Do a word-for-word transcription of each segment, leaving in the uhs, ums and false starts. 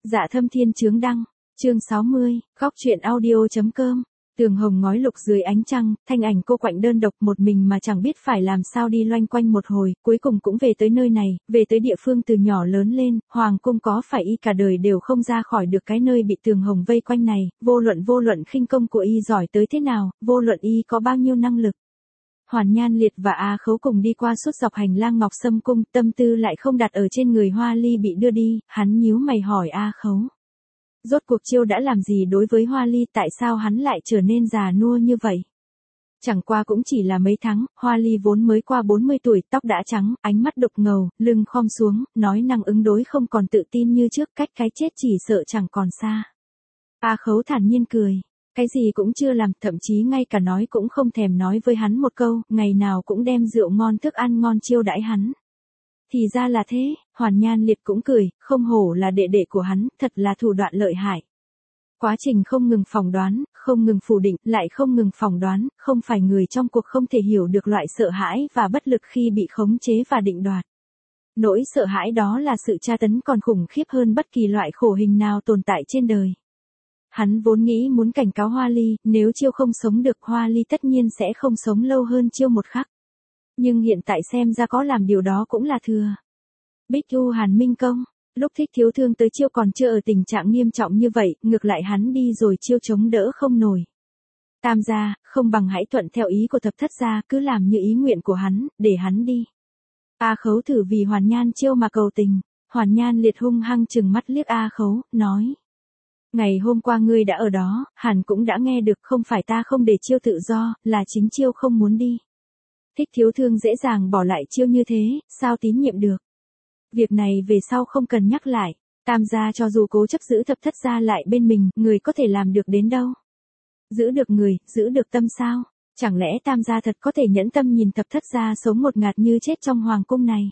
Dạ Thâm Thiên Chướng Đăng, chương sáu mươi, góc truyện audio.com. Tường hồng ngói lục dưới ánh trăng, thanh ảnh cô quạnh đơn độc một mình mà chẳng biết phải làm sao đi loanh quanh một hồi, cuối cùng cũng về tới nơi này, về tới địa phương từ nhỏ lớn lên, hoàng cung có phải y cả đời đều không ra khỏi được cái nơi bị tường hồng vây quanh này, vô luận vô luận khinh công của y giỏi tới thế nào, vô luận y có bao nhiêu năng lực. Hoàn Nhan Liệt và A Khấu cùng đi qua suốt dọc hành lang Ngọc Sâm cung, tâm tư lại không đặt ở trên người Hoa Ly bị đưa đi, hắn nhíu mày hỏi A Khấu. Rốt cuộc Chiêu đã làm gì đối với Hoa Ly, tại sao hắn lại trở nên già nua như vậy? Chẳng qua cũng chỉ là mấy tháng, Hoa Ly vốn mới qua bốn mươi tuổi, tóc đã trắng, ánh mắt đục ngầu, lưng khom xuống, nói năng ứng đối không còn tự tin như trước, cách cái chết chỉ sợ chẳng còn xa. A Khấu thản nhiên cười. Cái gì cũng chưa làm, thậm chí ngay cả nói cũng không thèm nói với hắn một câu, ngày nào cũng đem rượu ngon thức ăn ngon chiêu đãi hắn. Thì ra là thế, Hoàn Nhan Liệt cũng cười, không hổ là đệ đệ của hắn, thật là thủ đoạn lợi hại. Quá trình không ngừng phỏng đoán, không ngừng phủ định, lại không ngừng phỏng đoán, không phải người trong cuộc không thể hiểu được loại sợ hãi và bất lực khi bị khống chế và định đoạt. Nỗi sợ hãi đó là sự tra tấn còn khủng khiếp hơn bất kỳ loại khổ hình nào tồn tại trên đời. Hắn vốn nghĩ muốn cảnh cáo Hoa Ly, nếu Chiêu không sống được Hoa Ly tất nhiên sẽ không sống lâu hơn Chiêu một khắc. Nhưng hiện tại xem ra có làm điều đó cũng là thừa. Bích U Hàn Minh Công, lúc Thích Thiếu Thương tới Chiêu còn chưa ở tình trạng nghiêm trọng như vậy, ngược lại hắn đi rồi Chiêu chống đỡ không nổi. Tam gia, không bằng hãy thuận theo ý của thập thất gia, cứ làm như ý nguyện của hắn, để hắn đi. A Khấu thử vì Hoàn Nhan Chiêu mà cầu tình, Hoàn Nhan Liệt hung hăng trừng mắt liếc A Khấu, nói. Ngày hôm qua ngươi đã ở đó, hẳn cũng đã nghe được, không phải ta không để Chiêu tự do, là chính Chiêu không muốn đi. Thích Thiếu Thương dễ dàng bỏ lại Chiêu như thế, sao tín nhiệm được. Việc này về sau không cần nhắc lại, Tam gia cho dù cố chấp giữ thập thất gia lại bên mình, người có thể làm được đến đâu. Giữ được người, giữ được tâm sao, chẳng lẽ Tam gia thật có thể nhẫn tâm nhìn thập thất gia sống một ngạt như chết trong hoàng cung này.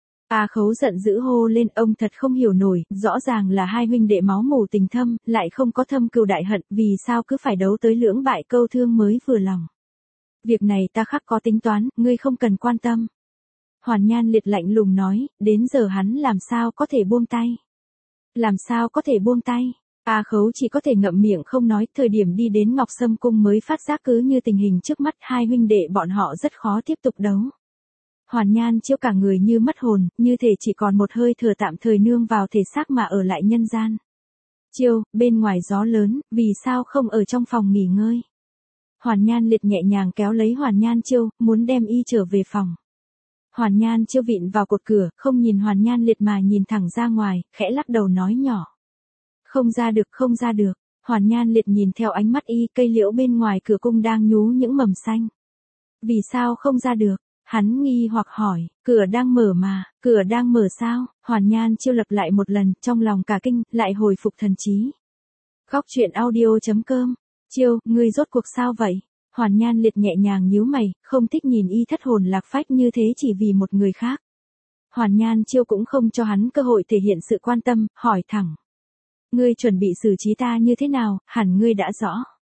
A Khấu giận dữ hô lên, ông thật không hiểu nổi, rõ ràng là hai huynh đệ máu mủ tình thâm, lại không có thâm cừu đại hận, vì sao cứ phải đấu tới lưỡng bại câu thương mới vừa lòng. Việc này ta khắc có tính toán, ngươi không cần quan tâm. Hoàn Nhan Liệt lạnh lùng nói, đến giờ hắn làm sao có thể buông tay. Làm sao có thể buông tay. A Khấu chỉ có thể ngậm miệng không nói, thời điểm đi đến Ngọc Sâm cung mới phát giác cứ như tình hình trước mắt hai huynh đệ bọn họ rất khó tiếp tục đấu. Hoàn Nhan Chiêu cả người như mất hồn, như thể chỉ còn một hơi thở tạm thời nương vào thể xác mà ở lại nhân gian. Chiêu, bên ngoài gió lớn, vì sao không ở trong phòng nghỉ ngơi? Hoàn Nhan Liệt nhẹ nhàng kéo lấy Hoàn Nhan Chiêu, muốn đem y trở về phòng. Hoàn Nhan Chiêu vịn vào cột cửa, không nhìn Hoàn Nhan Liệt mà nhìn thẳng ra ngoài, khẽ lắc đầu nói nhỏ. Không ra được, không ra được. Hoàn Nhan Liệt nhìn theo ánh mắt y, cây liễu bên ngoài cửa cung đang nhú những mầm xanh. Vì sao không ra được? Hắn nghi hoặc hỏi, cửa đang mở mà, cửa đang mở sao? Hoàn Nhan Chiêu lặp lại một lần, trong lòng cả kinh, lại hồi phục thần trí. Góc truyện audio.com. Chiêu, ngươi rốt cuộc sao vậy? Hoàn Nhan Liệt nhẹ nhàng nhíu mày, không thích nhìn y thất hồn lạc phách như thế chỉ vì một người khác. Hoàn Nhan Chiêu cũng không cho hắn cơ hội thể hiện sự quan tâm, hỏi thẳng. Ngươi chuẩn bị xử trí ta như thế nào, hẳn ngươi đã rõ.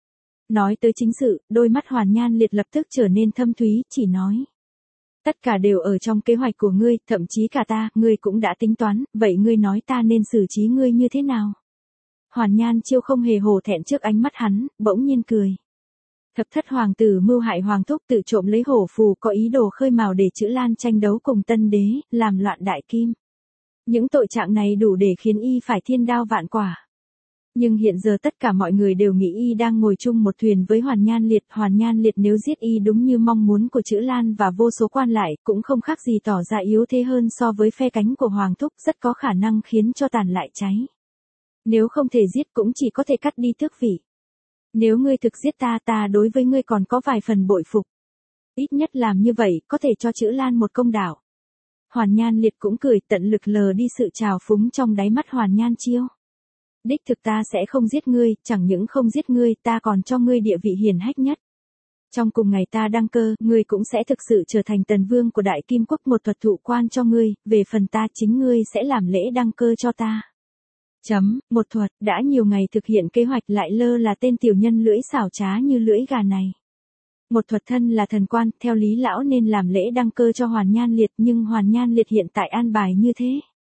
Nói tới chính sự, đôi mắt Hoàn Nhan Liệt lập tức trở nên thâm thúy, chỉ nói. Tất cả đều ở trong kế hoạch của ngươi, thậm chí cả ta, ngươi cũng đã tính toán, vậy ngươi nói ta nên xử trí ngươi như thế nào? Hoàn Nhan Chiêu không hề hổ thẹn trước ánh mắt hắn, bỗng nhiên cười. Thập thất hoàng tử mưu hại hoàng thúc, tự trộm lấy hổ phù, có ý đồ khơi mào để Chữ Lan tranh đấu cùng Tân Đế, làm loạn đại kim. Những tội trạng này đủ để khiến y phải thiên đao vạn quả. Nhưng hiện giờ tất cả mọi người đều nghĩ y đang ngồi chung một thuyền với Hoàn Nhan Liệt. Hoàn Nhan Liệt nếu giết y đúng như mong muốn của Chữ Lan và vô số quan lại, cũng không khác gì tỏ ra yếu thế hơn so với phe cánh của Hoàng Thúc, rất có khả năng khiến cho tàn lại cháy. Nếu không thể giết cũng chỉ có thể cắt đi tước vị. Nếu ngươi thực giết ta, ta đối với ngươi còn có vài phần bội phục. Ít nhất làm như vậy, có thể cho Chữ Lan một công đạo. Hoàn Nhan Liệt cũng cười, tận lực lờ đi sự trào phúng trong đáy mắt Hoàn Nhan Chiêu. Đích thực ta sẽ không giết ngươi, chẳng những không giết ngươi, ta còn cho ngươi địa vị hiển hách nhất. Trong cùng ngày ta đăng cơ, ngươi cũng sẽ thực sự trở thành tần vương của Đại Kim Quốc, một thuật thụ quan cho ngươi, về phần ta chính ngươi sẽ làm lễ đăng cơ cho ta. Chấm, một thuật, đã nhiều ngày thực hiện kế hoạch lại lơ là tên tiểu nhân lưỡi xảo trá như lưỡi gà này. Một thuật thân là thần quan, theo lý lão nên làm lễ đăng cơ cho Hoàn Nhan Liệt, nhưng Hoàn Nhan Liệt hiện tại an bài như thế.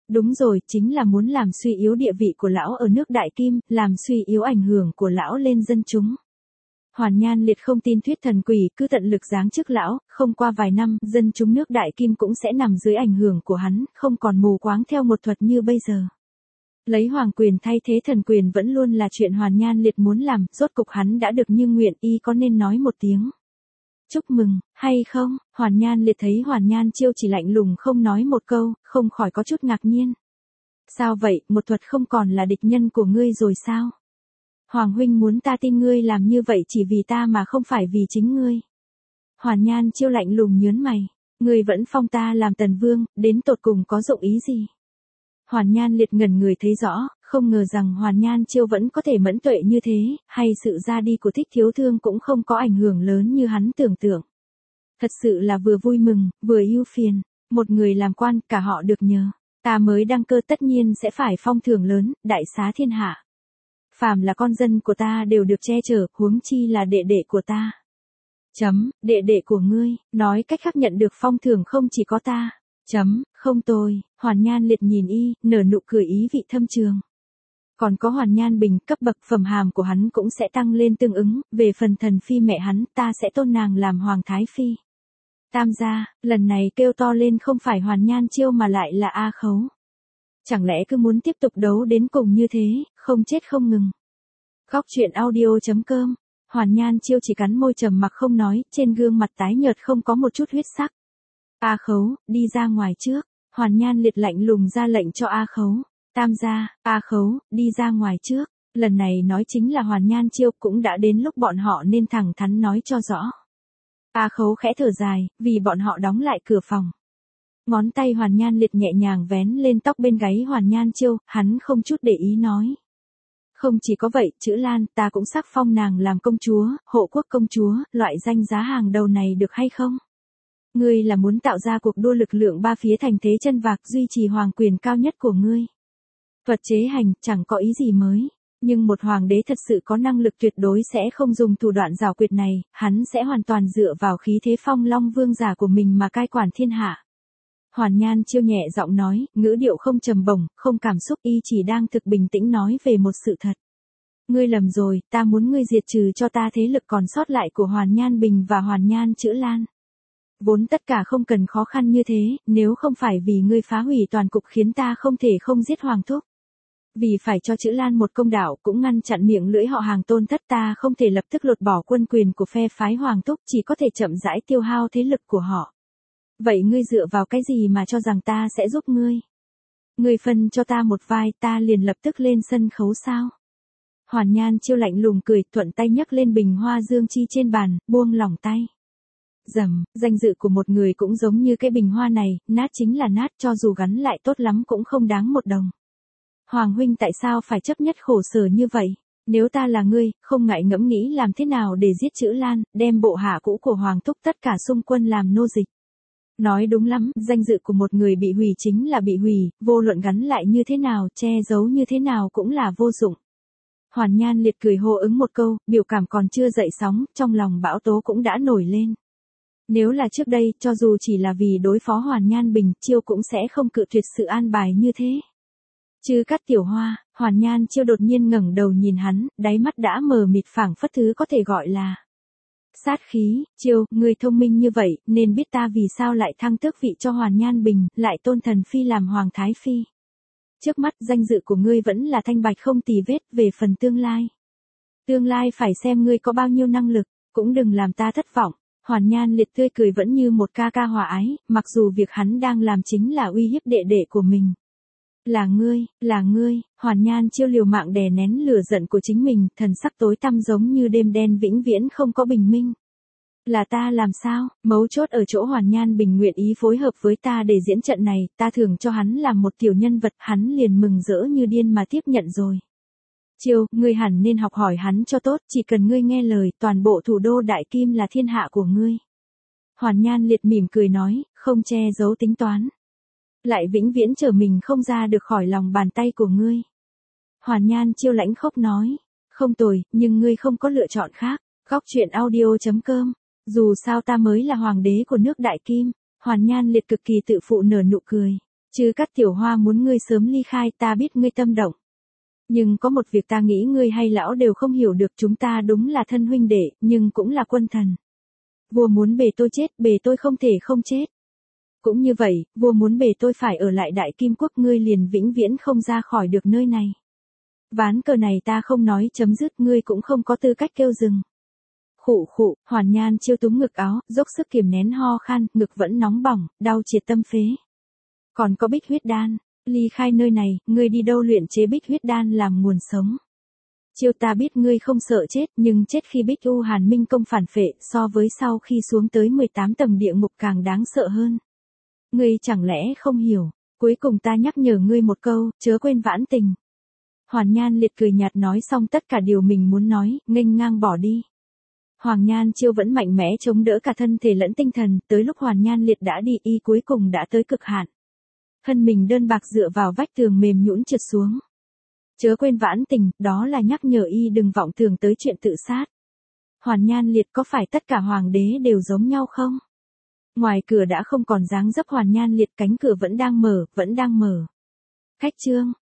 Đúng rồi, chính là muốn làm suy yếu địa vị của lão ở nước Đại Kim, làm suy yếu ảnh hưởng của lão lên dân chúng. Hoàn Nhan Liệt không tin thuyết thần quỷ, cứ tận lực giáng chức lão, không qua vài năm, dân chúng nước Đại Kim cũng sẽ nằm dưới ảnh hưởng của hắn, không còn mù quáng theo một thuật như bây giờ. Lấy hoàng quyền thay thế thần quyền vẫn luôn là chuyện Hoàn Nhan Liệt muốn làm, rốt cục hắn đã được như nguyện, y có nên nói một tiếng chúc mừng, hay không? Hoàn Nhan Liệt thấy Hoàn Nhan Chiêu chỉ lạnh lùng không nói một câu, không khỏi có chút ngạc nhiên. Sao vậy, một thuật không còn là địch nhân của ngươi rồi sao? Hoàng huynh muốn ta tin ngươi làm như vậy chỉ vì ta mà không phải vì chính ngươi. Hoàn Nhan Chiêu lạnh lùng nhớn mày, ngươi vẫn phong ta làm tần vương, đến tột cùng có dụng ý gì? Hoàn Nhan Liệt ngẩn người thấy rõ, không ngờ rằng Hoàn Nhan Chiêu vẫn có thể mẫn tuệ như thế, hay sự ra đi của Thích Thiếu Thương cũng không có ảnh hưởng lớn như hắn tưởng tượng. Thật sự là vừa vui mừng, vừa ưu phiền, một người làm quan cả họ được nhờ, ta mới đăng cơ tất nhiên sẽ phải phong thưởng lớn, đại xá thiên hạ. Phàm là con dân của ta đều được che chở, huống chi là đệ đệ của ta. Chấm, đệ đệ của ngươi, nói cách khác nhận được phong thưởng không chỉ có ta. Chấm, không tôi, Hoàn Nhan Liệt nhìn y, nở nụ cười ý vị thâm trường. Còn có Hoàn Nhan Bình, cấp bậc phẩm hàm của hắn cũng sẽ tăng lên tương ứng, về phần thần phi mẹ hắn, ta sẽ tôn nàng làm Hoàng Thái Phi. Tam gia, lần này kêu to lên không phải Hoàn Nhan Chiêu mà lại là A Khấu. Chẳng lẽ cứ muốn tiếp tục đấu đến cùng như thế, không chết không ngừng. Góc truyện audio chấm com, Hoàn Nhan Chiêu chỉ cắn môi trầm mặc không nói, trên gương mặt tái nhợt không có một chút huyết sắc. A Khấu, đi ra ngoài trước. Hoàn Nhan Liệt lạnh lùng ra lệnh cho A Khấu. Tam gia, A Khấu, đi ra ngoài trước. Lần này nói chính là Hoàn Nhan Chiêu, cũng đã đến lúc bọn họ nên thẳng thắn nói cho rõ. A Khấu khẽ thở dài, vì bọn họ đóng lại cửa phòng. Ngón tay Hoàn Nhan Liệt nhẹ nhàng vén lên tóc bên gáy Hoàn Nhan Chiêu, hắn không chút để ý nói. Không chỉ có vậy, chữ Lan, ta cũng sắc phong nàng làm công chúa, hộ quốc công chúa, loại danh giá hàng đầu này được hay không? Ngươi là muốn tạo ra cuộc đua lực lượng ba phía thành thế chân vạc, duy trì hoàng quyền cao nhất của ngươi. Thuật chế hành, chẳng có ý gì mới. Nhưng một hoàng đế thật sự có năng lực tuyệt đối sẽ không dùng thủ đoạn giảo quyệt này, hắn sẽ hoàn toàn dựa vào khí thế phong long vương giả của mình mà cai quản thiên hạ. Hoàn Nhan Chiêu nhẹ giọng nói, ngữ điệu không trầm bổng, không cảm xúc, y chỉ đang thực bình tĩnh nói về một sự thật. Ngươi lầm rồi, ta muốn ngươi diệt trừ cho ta thế lực còn sót lại của Hoàn Nhan Bình và Hoàn Nhan Chữ Lan. Vốn tất cả không cần khó khăn như thế, nếu không phải vì ngươi phá hủy toàn cục khiến ta không thể không giết Hoàng Thúc. Vì phải cho Chữ Lan một công đạo cũng ngăn chặn miệng lưỡi họ hàng Tôn Thất, ta không thể lập tức lột bỏ quân quyền của phe phái Hoàng Thúc, chỉ có thể chậm rãi tiêu hao thế lực của họ. Vậy ngươi dựa vào cái gì mà cho rằng ta sẽ giúp ngươi? Ngươi phân cho ta một vai, ta liền lập tức lên sân khấu sao? Hoàn Nhan Chiêu lạnh lùng cười, thuận tay nhấc lên bình hoa dương chi trên bàn, buông lỏng tay. Dầm, danh dự của một người cũng giống như cái bình hoa này, nát chính là nát, cho dù gắn lại tốt lắm cũng không đáng một đồng. Hoàng huynh tại sao phải chấp nhất khổ sở như vậy? Nếu ta là ngươi, không ngại ngẫm nghĩ làm thế nào để giết Chữ Lan, đem bộ hạ cũ của Hoàng Thúc tất cả xung quân làm nô dịch. Nói đúng lắm, danh dự của một người bị hủy chính là bị hủy, vô luận gắn lại như thế nào, che giấu như thế nào cũng là vô dụng. Hoàn Nhan Liệt cười hô ứng một câu, biểu cảm còn chưa dậy sóng, trong lòng bão tố cũng đã nổi lên. Nếu là trước đây, cho dù chỉ là vì đối phó Hoàn Nhan Bình, Chiêu cũng sẽ không cự tuyệt sự an bài như thế. Chư Cát Tiểu Hoa, Hoàn Nhan Chiêu đột nhiên ngẩng đầu nhìn hắn, đáy mắt đã mờ mịt phảng phất thứ có thể gọi là sát khí. Chiêu, người thông minh như vậy, nên biết ta vì sao lại thăng tước vị cho Hoàn Nhan Bình, lại tôn thần phi làm Hoàng Thái Phi. Trước mắt danh dự của ngươi vẫn là thanh bạch không tì vết, về phần tương lai. Tương lai phải xem ngươi có bao nhiêu năng lực, cũng đừng làm ta thất vọng. Hoàn Nhan Liệt tươi cười vẫn như một ca ca hòa ái, mặc dù việc hắn đang làm chính là uy hiếp đệ đệ của mình. Là ngươi, là ngươi, Hoàn Nhan Chiêu liều mạng đè nén lửa giận của chính mình, thần sắc tối tăm giống như đêm đen vĩnh viễn không có bình minh. Là ta làm sao, mấu chốt ở chỗ Hoàn Nhan Bình nguyện ý phối hợp với ta để diễn trận này, ta thưởng cho hắn làm một tiểu nhân vật, hắn liền mừng rỡ như điên mà tiếp nhận rồi. Chiêu, ngươi hẳn nên học hỏi hắn cho tốt, chỉ cần ngươi nghe lời, toàn bộ thủ đô Đại Kim là thiên hạ của ngươi. Hoàn Nhan Liệt mỉm cười nói, không che giấu tính toán. Lại vĩnh viễn trở mình không ra được khỏi lòng bàn tay của ngươi. Hoàn Nhan Chiêu lãnh khốc nói, không tồi, nhưng ngươi không có lựa chọn khác. Góc truyện audio chấm com, dù sao ta mới là hoàng đế của nước Đại Kim. Hoàn Nhan Liệt cực kỳ tự phụ nở nụ cười. Chứ Cát Tiểu Hoa muốn ngươi sớm ly khai, ta biết ngươi tâm động. Nhưng có một việc ta nghĩ ngươi hay lão đều không hiểu được, chúng ta đúng là thân huynh đệ, nhưng cũng là quân thần. Vua muốn bề tôi chết, bề tôi không thể không chết. Cũng như vậy, vua muốn bề tôi phải ở lại Đại Kim Quốc, ngươi liền vĩnh viễn không ra khỏi được nơi này. Ván cờ này ta không nói chấm dứt, ngươi cũng không có tư cách kêu dừng. Khụ khụ, Hoàn Nhan Chiêu túm ngực áo, dốc sức kiềm nén ho khan, ngực vẫn nóng bỏng, đau triệt tâm phế. Còn có bích huyết đan, ly khai nơi này, ngươi đi đâu luyện chế bích huyết đan làm nguồn sống. Chiêu ta biết ngươi không sợ chết, nhưng chết khi Bích U Hàn Minh công phản phệ, so với sau khi xuống tới mười tám tầng địa ngục càng đáng sợ hơn. Ngươi chẳng lẽ không hiểu, cuối cùng ta nhắc nhở ngươi một câu, chớ quên vãn tình. Hoàn Nhan Liệt cười nhạt nói xong tất cả điều mình muốn nói, nghênh ngang bỏ đi. Hoàng Nhan Chiêu vẫn mạnh mẽ chống đỡ cả thân thể lẫn tinh thần, tới lúc Hoàn Nhan Liệt đã đi, y cuối cùng đã tới cực hạn. Thân mình đơn bạc dựa vào vách tường mềm nhũn trượt xuống. Chớ quên vãn tình, đó là nhắc nhở y đừng vọng tưởng tới chuyện tự sát. Hoàn Nhan Liệt có phải tất cả hoàng đế đều giống nhau không? Ngoài cửa đã không còn dáng dấp Hoàn Nhan Liệt, cánh cửa vẫn đang mở, vẫn đang mở. Khách trương,